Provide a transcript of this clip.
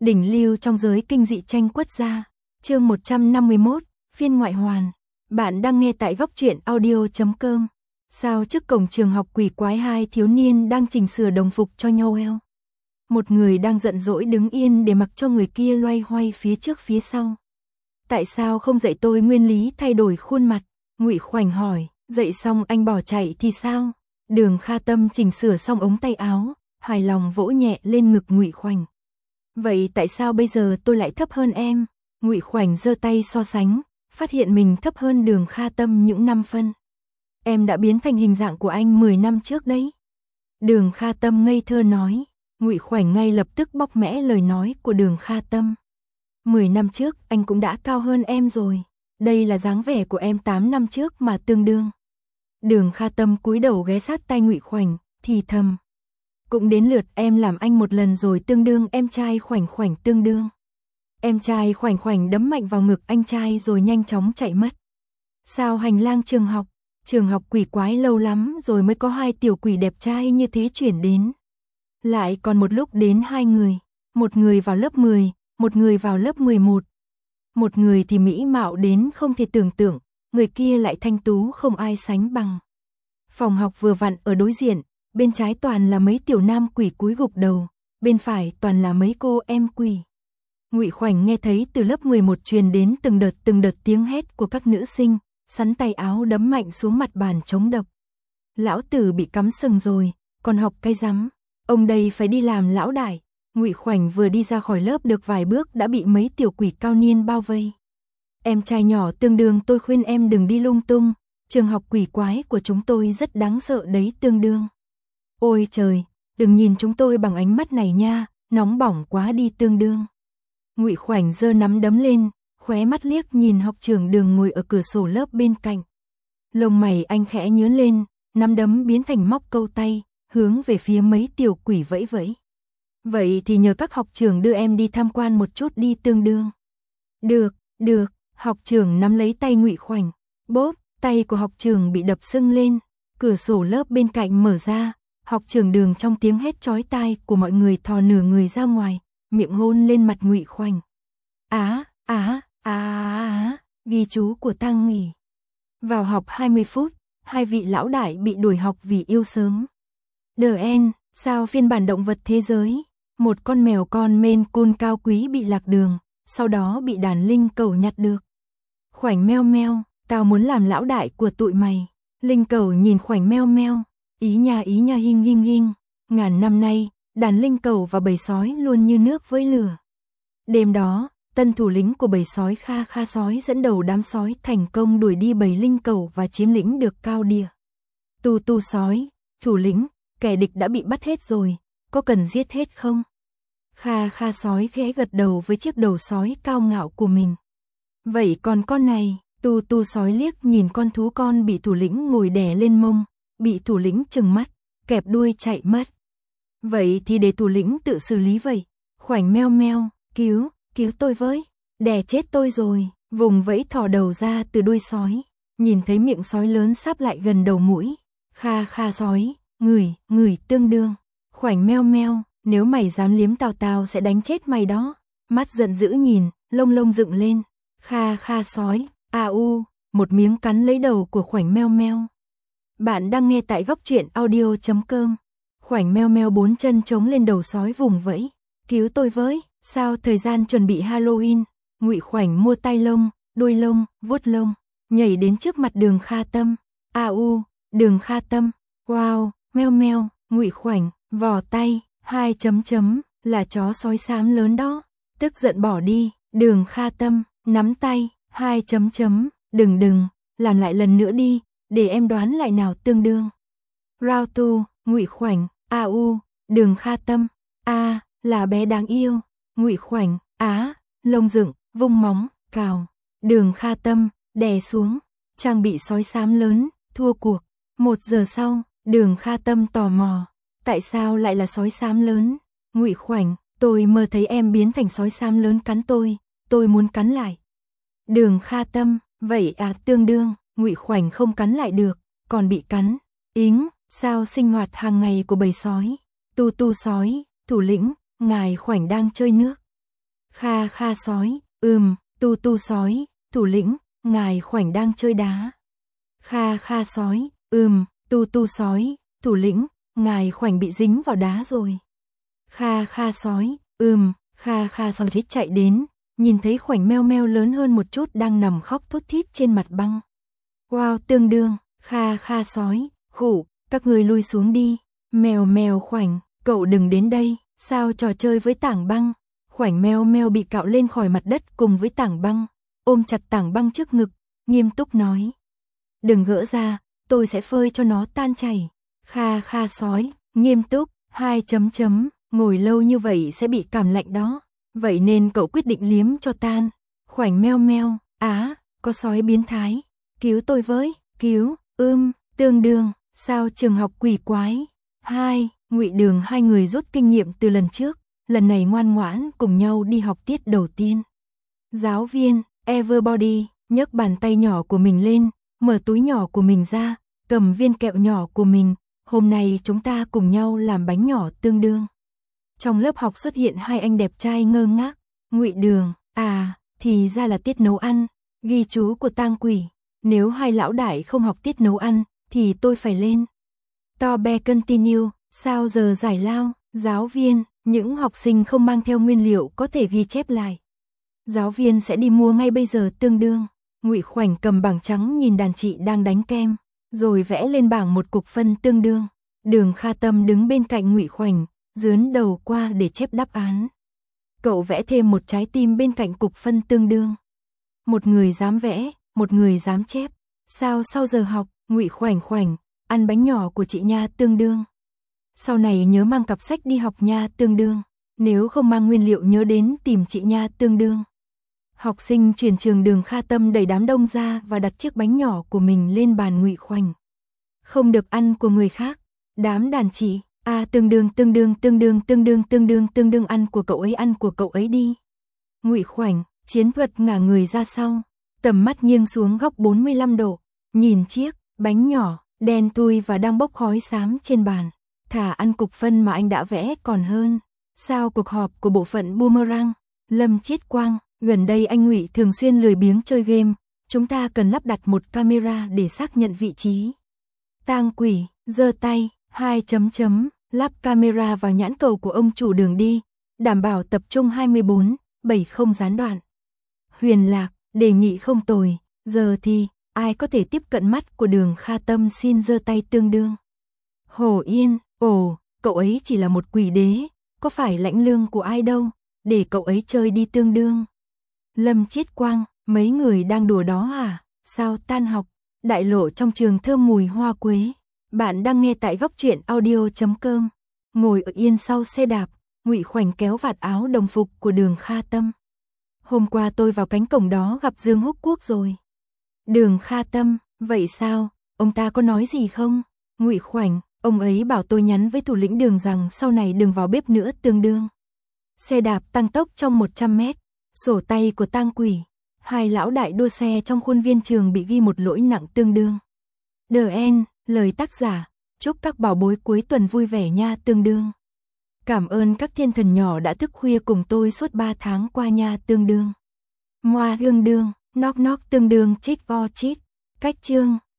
Đỉnh lưu trong giới kinh dị tranh quất gia. Chương 151, phiên ngoại hoàn. Bạn đang nghe tại góc truyện audio.com. Sao trước cổng trường học quỷ quái hai thiếu niên đang chỉnh sửa đồng phục cho nhau eo. Một người đang giận dỗi đứng yên để mặc cho người kia loay hoay phía trước phía sau. Tại sao không dạy tôi nguyên lý thay đổi khuôn mặt? Ngụy Khoảnh hỏi. Dạy xong anh bỏ chạy thì sao? Đường Kha Tâm chỉnh sửa xong ống tay áo, hài lòng vỗ nhẹ lên ngực Ngụy Khoảnh. Vậy tại sao bây giờ tôi lại thấp hơn em? Ngụy Khoảnh giơ tay so sánh, phát hiện mình thấp hơn Đường Kha Tâm những 5 phân. Em đã biến thành hình dạng của anh 10 năm trước đấy. Đường Kha Tâm ngây thơ nói. Ngụy Khoảnh ngay lập tức bóc mẽ lời nói của Đường Kha Tâm. 10 năm trước anh cũng đã cao hơn em rồi. Đây là dáng vẻ của em 8 năm trước mà tương đương. Đường Kha Tâm cúi đầu ghé sát tai Ngụy Khoảnh, thì thầm. Cũng đến lượt em làm anh một lần rồi, tương đương em trai Khoảnh Khoảnh tương đương. Em trai Khoảnh Khoảnh đấm mạnh vào ngực anh trai rồi nhanh chóng chạy mất. Sao hành lang trường học quỷ quái lâu lắm rồi mới có hai tiểu quỷ đẹp trai như thế chuyển đến. Lại còn một lúc đến hai người, một người vào lớp 10, một người vào lớp 11. Một người thì mỹ mạo đến không thể tưởng tượng, người kia lại thanh tú không ai sánh bằng. Phòng học vừa vặn ở đối diện, bên trái toàn là mấy tiểu nam quỷ cúi gục đầu, bên phải toàn là mấy cô em quỷ. Ngụy Khoảnh nghe thấy từ lớp 11 truyền đến từng đợt tiếng hét của các nữ sinh, sắn tay áo đấm mạnh xuống mặt bàn chống độc. Lão tử bị cắm sừng rồi, còn học cái rắm, ông đây phải đi làm lão đại. Ngụy Khoảnh vừa đi ra khỏi lớp được vài bước đã bị mấy tiểu quỷ cao niên bao vây. Em trai nhỏ tương đương, tôi khuyên em đừng đi lung tung, trường học quỷ quái của chúng tôi rất đáng sợ đấy tương đương. Ôi trời, đừng nhìn chúng tôi bằng ánh mắt này nha, nóng bỏng quá đi tương đương. Ngụy Khoảnh giơ nắm đấm lên, khóe mắt liếc nhìn học trưởng Đường ngồi ở cửa sổ lớp bên cạnh. Lông mày anh khẽ nhướng lên, nắm đấm biến thành móc câu tay, hướng về phía mấy tiểu quỷ vẫy vẫy. Vậy thì nhờ các học trưởng đưa em đi tham quan một chút đi tương đương. Được, học trưởng nắm lấy tay Ngụy Khoảnh. Bốp, tay của học trưởng bị đập sưng lên, cửa sổ lớp bên cạnh mở ra, học trưởng Đường trong tiếng hét chói tai của mọi người thò nửa người ra ngoài, miệng hôn lên mặt Ngụy Khoảnh. Ghi chú của Tăng nghỉ. Vào học 20 phút, hai vị lão đại bị đuổi học vì yêu sớm. Sao phiên bản động vật thế giới? Một con mèo con Maine Coon cao quý bị lạc đường, sau đó bị đàn linh cẩu nhặt được. Khoảnh meo meo, tao muốn làm lão đại của tụi mày. Linh cẩu nhìn Khoảnh meo meo, ý nha hinh. Ngàn năm nay, đàn linh cẩu và bầy sói luôn như nước với lửa. Đêm đó, tân thủ lĩnh của bầy sói Kha Kha sói dẫn đầu đám sói thành công đuổi đi bầy linh cẩu và chiếm lĩnh được cao địa. Tu sói, thủ lĩnh, kẻ địch đã bị bắt hết rồi, có cần giết hết không? Kha Kha sói khẽ gật đầu với chiếc đầu sói cao ngạo của mình. Vậy còn con này? Tu sói liếc nhìn con thú con bị thủ lĩnh ngồi đè lên mông, bị thủ lĩnh trừng mắt, kẹp đuôi chạy mất. Vậy thì để thủ lĩnh tự xử lý vậy. Khoảnh meo meo, cứu tôi với, đè chết tôi rồi, vùng vẫy thò đầu ra từ đuôi sói, nhìn thấy miệng sói lớn sắp lại gần đầu mũi. Kha Kha sói, ngửi tương đương. Khoảnh meo meo, nếu mày dám liếm tao sẽ đánh chết mày đó. Mắt giận dữ nhìn, lông dựng lên. Kha Kha sói, một miếng cắn lấy đầu của Khoảnh meo meo. Bạn đang nghe tại góc truyện audio.com. Khoảnh meo meo bốn chân chống lên đầu sói vùng vẫy. Cứu tôi với, sao thời gian chuẩn bị Halloween. Ngụy Khoảnh mua tai lông, đuôi lông, vuốt lông, nhảy đến trước mặt Đường Kha Tâm. Đường Kha Tâm, wow, meo meo, Ngụy Khoảnh, vò tay, 2 chấm, là chó sói xám lớn đó. Tức giận bỏ đi, Đường Kha Tâm, nắm tay, 2 chấm, đừng, làm lại lần nữa đi, để em đoán lại nào tương đương. Round 2, Ngụy Khoảnh, Đường Kha Tâm, là bé đáng yêu. Ngụy Khoảnh, lông dựng, vung móng, cào. Đường Kha Tâm, đè xuống, trang bị sói xám lớn, thua cuộc. 1 giờ sau, Đường Kha Tâm tò mò, tại sao lại là sói xám lớn? Ngụy Khoảnh, tôi mơ thấy em biến thành sói xám lớn cắn tôi muốn cắn lại. Đường Kha Tâm, vậy tương đương, Ngụy Khoảnh không cắn lại được, còn bị cắn. Sao sinh hoạt hàng ngày của bầy sói? Tu sói, thủ lĩnh, ngài Khoảnh đang chơi nước. Kha kha sói, tu tu sói, thủ lĩnh, ngài khoảnh đang chơi đá. Kha kha sói, tu tu sói, thủ lĩnh, ngài khoảnh bị dính vào đá rồi. Kha kha sói, kha kha sói thích chạy đến, nhìn thấy khoảnh meo meo lớn hơn một chút đang nằm khóc thút thít trên mặt băng. Wow, tương đương, kha kha sói, khủ, các người lui xuống đi. Mèo mèo khoảnh, cậu đừng đến đây, sao trò chơi với tảng băng. Khoảnh meo meo bị cạo lên khỏi mặt đất cùng với tảng băng, ôm chặt tảng băng trước ngực, nghiêm túc nói. Đừng gỡ ra, tôi sẽ phơi cho nó tan chảy. Kha kha sói, nghiêm túc, 2 chấm chấm, ngồi lâu như vậy sẽ bị cảm lạnh đó. Vậy nên cậu quyết định liếm cho tan. Khoảnh meo meo, có sói biến thái. Cứu tôi với, cứu, tương đương, sao trường học quỷ quái. 2, Ngụy Đường hai người rút kinh nghiệm từ lần trước, lần này ngoan ngoãn cùng nhau đi học tiết đầu tiên. Giáo viên, everybody, nhấc bàn tay nhỏ của mình lên, mở túi nhỏ của mình ra, cầm viên kẹo nhỏ của mình, hôm nay chúng ta cùng nhau làm bánh nhỏ tương đương. Trong lớp học xuất hiện hai anh đẹp trai ngơ ngác, Ngụy Đường, thì ra là tiết nấu ăn, ghi chú của tang quỷ, nếu hai lão đại không học tiết nấu ăn, thì tôi phải lên. To be continue, sao giờ giải lao, giáo viên, những học sinh không mang theo nguyên liệu có thể ghi chép lại. Giáo viên sẽ đi mua ngay bây giờ tương đương. Ngụy Khoảnh cầm bảng trắng nhìn đàn chị đang đánh kem, rồi vẽ lên bảng một cục phân tương đương. Đường Kha Tâm đứng bên cạnh Ngụy Khoảnh, dướn đầu qua để chép đáp án. Cậu vẽ thêm một trái tim bên cạnh cục phân tương đương. Một người dám vẽ, một người dám chép. Sao sau giờ học, Ngụy Khoảnh, ăn bánh nhỏ của chị nha tương đương. Sau này nhớ mang cặp sách đi học nha tương đương. Nếu không mang nguyên liệu nhớ đến tìm chị nha tương đương. Học sinh chuyển trường Đường Kha Tâm đẩy đám đông ra và đặt chiếc bánh nhỏ của mình lên bàn Ngụy Khoảnh. Không được ăn của người khác. Đám đàn chị, tương đương ăn của cậu ấy đi. Ngụy Khoảnh, chiến thuật ngả người ra sau, tầm mắt nghiêng xuống góc 45 độ, nhìn chiếc bánh nhỏ đen thui và đang bốc khói xám trên bàn. Thà ăn cục phân mà anh đã vẽ còn hơn. Sau cuộc họp của bộ phận Boomerang, Lâm Chiết Quang, gần đây anh Ngụy thường xuyên lười biếng chơi game, chúng ta cần lắp đặt một camera để xác nhận vị trí. Tang quỷ, giơ tay, 2 chấm chấm, lắp camera vào nhãn cầu của ông chủ Đường đi, đảm bảo tập trung 24/7 không gián đoạn. Huyền Lạc, đề nghị không tồi, giờ thì, ai có thể tiếp cận mắt của Đường Kha Tâm xin giơ tay tương đương. Hồ Yên, cậu ấy chỉ là một quỷ đế, có phải lãnh lương của ai đâu, để cậu ấy chơi đi tương đương. Lâm Chiết Quang, mấy người đang đùa đó à, sao tan học, đại lộ trong trường thơm mùi hoa quế. Bạn đang nghe tại góc truyện audio.com. Ngồi ở yên sau xe đạp, Ngụy Khoảnh kéo vạt áo đồng phục của Đường Kha Tâm. Hôm qua tôi vào cánh cổng đó gặp Dương Húc Quốc rồi. Đường Kha Tâm, vậy sao, ông ta có nói gì không? Ngụy Khoảnh, ông ấy bảo tôi nhắn với thủ lĩnh Đường rằng sau này đừng vào bếp nữa tương đương. Xe đạp tăng tốc trong 100 mét, sổ tay của tang quỷ. Hai lão đại đua xe trong khuôn viên trường bị ghi một lỗi nặng tương đương. The End, lời tác giả, chúc các bảo bối cuối tuần vui vẻ nha tương đương. Cảm ơn các thiên thần nhỏ đã thức khuya cùng tôi suốt 3 tháng qua nha tương đương. Moa đương đương, knock knock tương đương chít vo chít. Cách chương